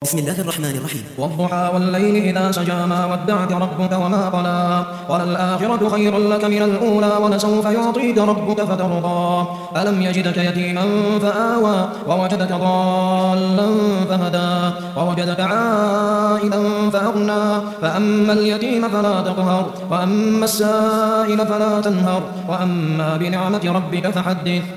بسم الله الرحمن الرحيم. والضحى والليل إذا سجى ما ودعك ربك وما قلى وللآخرة خير لك من الأولى ولسوف يعطيك ربك فترضى ألم يجدك يتيما فآوى ووجدك ضالا فهدى ووجدك عائلا فأغنى فأما اليتيم فلا تقهر وأما السائل فلا تنهر وأما بنعمة ربك فحدث.